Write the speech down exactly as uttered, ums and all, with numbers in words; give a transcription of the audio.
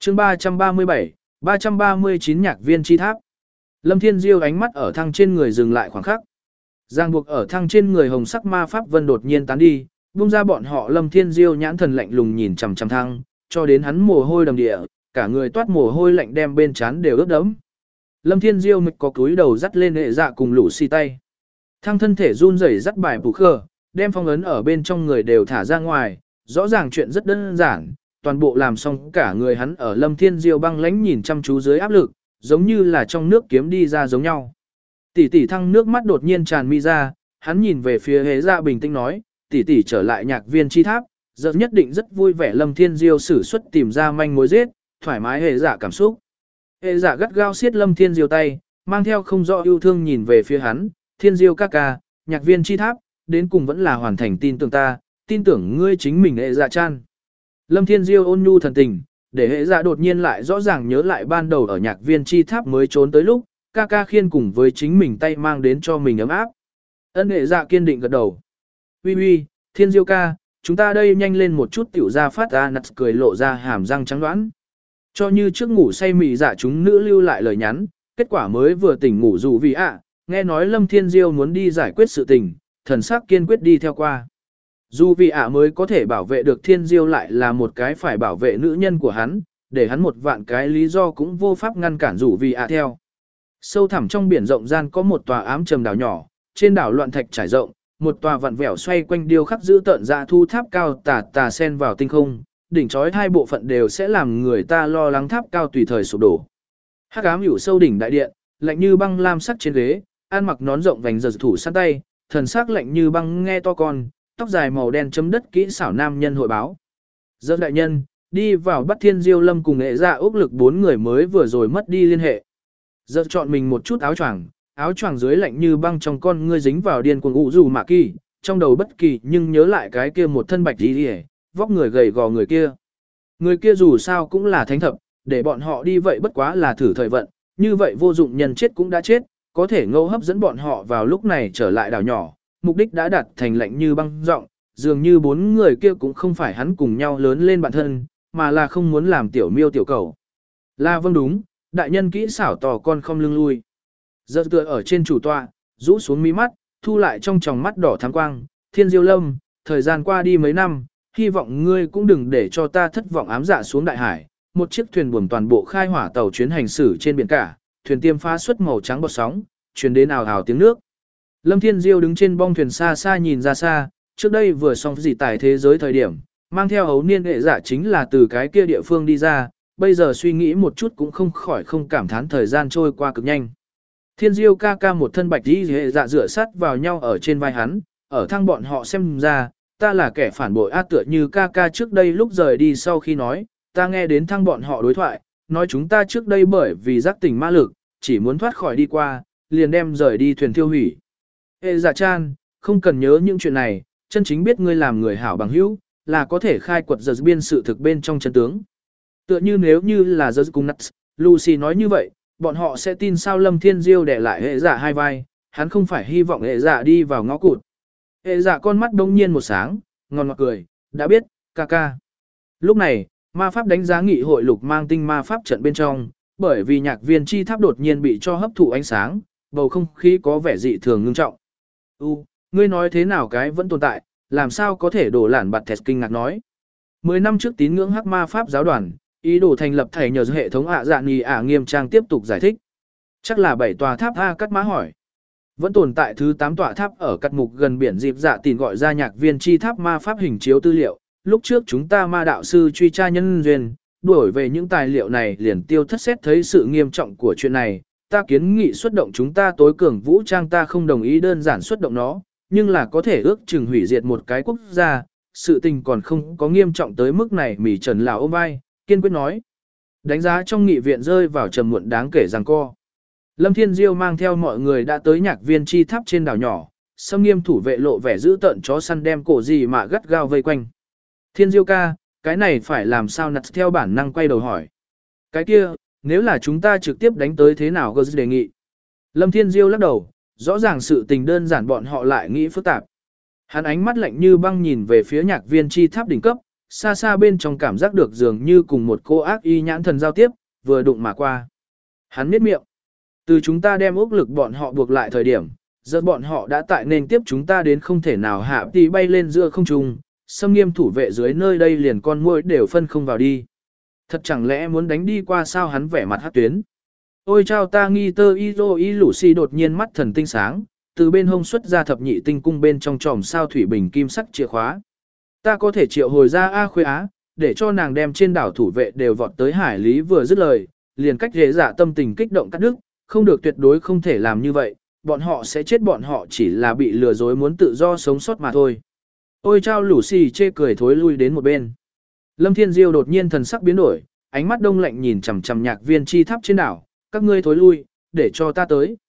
chương ba trăm ba mươi bảy, ba trăm ba mươi chín nhạc viên chi tháp. Lâm Thiên Diêu ánh mắt ở thăng trên người dừng lại khoảng khắc. Giang buộc ở thăng trên người hồng sắc ma pháp vân đột nhiên tán đi, buông ra bọn họ Lâm Thiên Diêu nhãn thần lạnh lùng nhìn chằm chằm thăng, cho đến hắn mồ hôi đầm địa, cả người toát mồ hôi lạnh đem bên trán đều ướt đẫm. Lâm Thiên Diêu mịch có cúi đầu dắt lên hệ dạ cùng lũ xì tay. Thăng thân thể run rẩy dắt bài bù khờ, đem phong ấn ở bên trong người đều thả ra ngoài, rõ ràng chuyện rất đơn giản, toàn bộ làm xong cả người hắn ở Lâm Thiên Diêu băng lãnh nhìn chăm chú dưới áp lực, giống như là trong nước kiếm đi ra giống nhau. Tỷ tỷ thăng nước mắt đột nhiên tràn mi ra, hắn nhìn về phía hệ dạ bình tĩnh nói, tỷ tỷ trở lại nhạc viên chi tháp, giờ nhất định rất vui vẻ. Lâm Thiên Diêu sử xuất tìm ra manh mối giết, thoải mái hệ dạ cảm xúc. Hệ dạ gắt gao siết Lâm Thiên Diêu tay, mang theo không rõ yêu thương nhìn về phía hắn, Thiên Diêu ca ca, nhạc viên chi tháp, đến cùng vẫn là hoàn thành tin tưởng ta, tin tưởng ngươi chính mình hệ dạ chan. Lâm Thiên Diêu ôn nhu thần tình, để hệ dạ đột nhiên lại rõ ràng nhớ lại ban đầu ở nhạc viên chi tháp mới trốn tới lúc, ca ca khiên cùng với chính mình tay mang đến cho mình ấm áp. Ân hệ dạ kiên định gật đầu. Uy uy, Thiên Diêu ca, chúng ta đây nhanh lên một chút tiểu ra phát ra nặt cười lộ ra hàm răng trắng đoán. Cho như trước ngủ say mị dạ chúng nữ lưu lại lời nhắn, kết quả mới vừa tỉnh ngủ dù vì ạ, nghe nói Lâm Thiên Diêu muốn đi giải quyết sự tình, thần sắc kiên quyết đi theo qua. Dù vì ạ mới có thể bảo vệ được Thiên Diêu lại là một cái phải bảo vệ nữ nhân của hắn, để hắn một vạn cái lý do cũng vô pháp ngăn cản dù vì ạ theo. Sâu thẳm trong biển rộng gian có một tòa ám trầm đảo nhỏ, trên đảo loạn thạch trải rộng, một tòa vặn vẹo xoay quanh điêu khắc giữ tợn dạ thu tháp cao tà tà sen vào tinh không, đỉnh chói hai bộ phận đều sẽ làm người ta lo lắng tháp cao tùy thời sụp đổ. Hắc ám hữu sâu đỉnh đại điện, lạnh như băng lam sắc trên ghế, ăn mặc nón rộng vành giật thủ sát tay, thần sắc lạnh như băng nghe to con, tóc dài màu đen chấm đất kỹ xảo nam nhân hội báo. Giật đại nhân, đi vào bắt Thiên Diêu Lâm cùng nghệ dạ úc lực bốn người mới vừa rồi mất đi liên hệ. Giật chọn mình một chút áo choàng, áo choàng dưới lạnh như băng trong con ngươi dính vào điên cuồng ủ dù mạ kỳ, trong đầu bất kỳ nhưng nhớ lại cái kia một thân bạch đi hề, vóc người gầy gò người kia. Người kia dù sao cũng là thánh thập, để bọn họ đi vậy bất quá là thử thời vận, như vậy vô dụng nhân chết cũng đã chết, có thể ngẫu hấp dẫn bọn họ vào lúc này trở lại đảo nhỏ, mục đích đã đạt thành lạnh như băng rộng, dường như bốn người kia cũng không phải hắn cùng nhau lớn lên bản thân, mà là không muốn làm tiểu miêu tiểu cầu. Là vâng đúng, đại nhân kỹ xảo tò con không lưng lui. Giật tựa ở trên chủ tọa, rũ xuống mí mắt, thu lại trong tròng mắt đỏ thắm quang, Thiên Diêu Lâm, thời gian qua đi mấy năm, hy vọng ngươi cũng đừng để cho ta thất vọng ám dạ xuống đại hải. Một chiếc thuyền buồm toàn bộ khai hỏa tàu chuyến hành xử trên biển cả, thuyền tiêm phá xuất màu trắng bọt sóng, truyền đến ào ào tiếng nước. Lâm Thiên Diêu đứng trên bong thuyền xa xa nhìn ra xa, trước đây vừa xong dị tài thế giới thời điểm, mang theo ấu niên hệ giả chính là từ cái kia địa phương đi ra, bây giờ suy nghĩ một chút cũng không khỏi không cảm thán thời gian trôi qua cực nhanh. Thiên Diêu ca ca một thân bạch đi hệ dạ dựa sát vào nhau ở trên vai hắn, ở thang bọn họ xem ra, ta là kẻ phản bội a tựa như ca ca trước đây lúc rời đi sau khi nói, ta nghe đến thang bọn họ đối thoại, nói chúng ta trước đây bởi vì giác tỉnh ma lực, chỉ muốn thoát khỏi đi qua, liền đem rời đi thuyền tiêu hủy. Hệ dạ chan, không cần nhớ những chuyện này, chân chính biết ngươi làm người hảo bằng hữu, là có thể khai quật giật biên sự thực bên trong chân tướng. Tựa như nếu như là giật cùng Nuts, Lucy nói như vậy, bọn họ sẽ tin sao Lâm Thiên Diêu để lại hệ dạ hai vai, hắn không phải hy vọng hệ dạ đi vào ngõ cụt. Hệ dạ con mắt đông nhiên một sáng, ngon ngọt cười, đã biết, ca ca. Lúc này, ma pháp đánh giá nghị hội lục mang tinh ma pháp trận bên trong, bởi vì nhạc viên chi tháp đột nhiên bị cho hấp thụ ánh sáng, bầu không khí có vẻ dị thường ngưng trọng. U, ngươi nói thế nào cái vẫn tồn tại, làm sao có thể đổ lản bạt thẹt kinh ngạc nói. Mười năm trước tín ngưỡng hắc ma pháp giáo đoàn, ý đồ thành lập thầy nhờ hệ thống ạ dạ nghi ả nghiêm trang tiếp tục giải thích. Chắc là bảy tòa tháp A cắt má hỏi. Vẫn tồn tại thứ tám tòa tháp ở cắt mục gần biển dịp dạ tìm gọi ra nhạc viên chi tháp ma pháp hình chiếu tư liệu. Lúc trước chúng ta ma đạo sư truy tra nhân duyên, đuổi về những tài liệu này liền tiêu thất xét thấy sự nghiêm trọng của chuyện này. Ta kiến nghị xuất động chúng ta tối cường vũ trang ta không đồng ý đơn giản xuất động nó, nhưng là có thể ước chừng hủy diệt một cái quốc gia, sự tình còn không có nghiêm trọng tới mức này mỉ trần là ôm vai, kiên quyết nói. Đánh giá trong nghị viện rơi vào trầm muộn đáng kể rằng co. Lâm Thiên Diêu mang theo mọi người đã tới nhạc viên chi tháp trên đảo nhỏ, xâm nghiêm thủ vệ lộ vẻ giữ tợn chó săn đem cổ gì mà gắt gao vây quanh. Thiên Diêu ca, cái này phải làm sao nặt theo bản năng quay đầu hỏi. Cái kia, nếu là chúng ta trực tiếp đánh tới thế nào cơ đề nghị. Lâm Thiên Diêu lắc đầu, rõ ràng sự tình đơn giản bọn họ lại nghĩ phức tạp. Hắn ánh mắt lạnh như băng nhìn về phía nhạc viên chi tháp đỉnh cấp, xa xa bên trong cảm giác được dường như cùng một cô ác y nhãn thần giao tiếp, vừa đụng mà qua. Hắn miết miệng. Từ chúng ta đem ốc lực bọn họ buộc lại thời điểm, giờ bọn họ đã tại nên tiếp chúng ta đến không thể nào hạ tí bay lên giữa không trung, xâm nghiêm thủ vệ dưới nơi đây liền con muỗi đều phân không vào đi. Thật chẳng lẽ muốn đánh đi qua sao? Hắn vẻ mặt hát tuyến. Ôi chao ta nghi tơ y rô y lũ si đột nhiên mắt thần tinh sáng, từ bên hông xuất ra thập nhị tinh cung bên trong tròm sao thủy bình kim sắc chìa khóa. Ta có thể triệu hồi ra A Khuê Á, để cho nàng đem trên đảo thủ vệ đều vọt tới hải lý. Vừa dứt lời, liền cách dễ giả tâm tình kích động cắt đứt, không được, tuyệt đối không thể làm như vậy, bọn họ sẽ chết, bọn họ chỉ là bị lừa dối muốn tự do sống sót mà thôi. Ôi chao lũ xì chê cười thối lui đến một bên. Lâm Thiên Diêu đột nhiên thần sắc biến đổi, ánh mắt đông lạnh nhìn chằm chằm nhạc viên chi tháp trên đảo, các ngươi thối lui, để cho ta tới.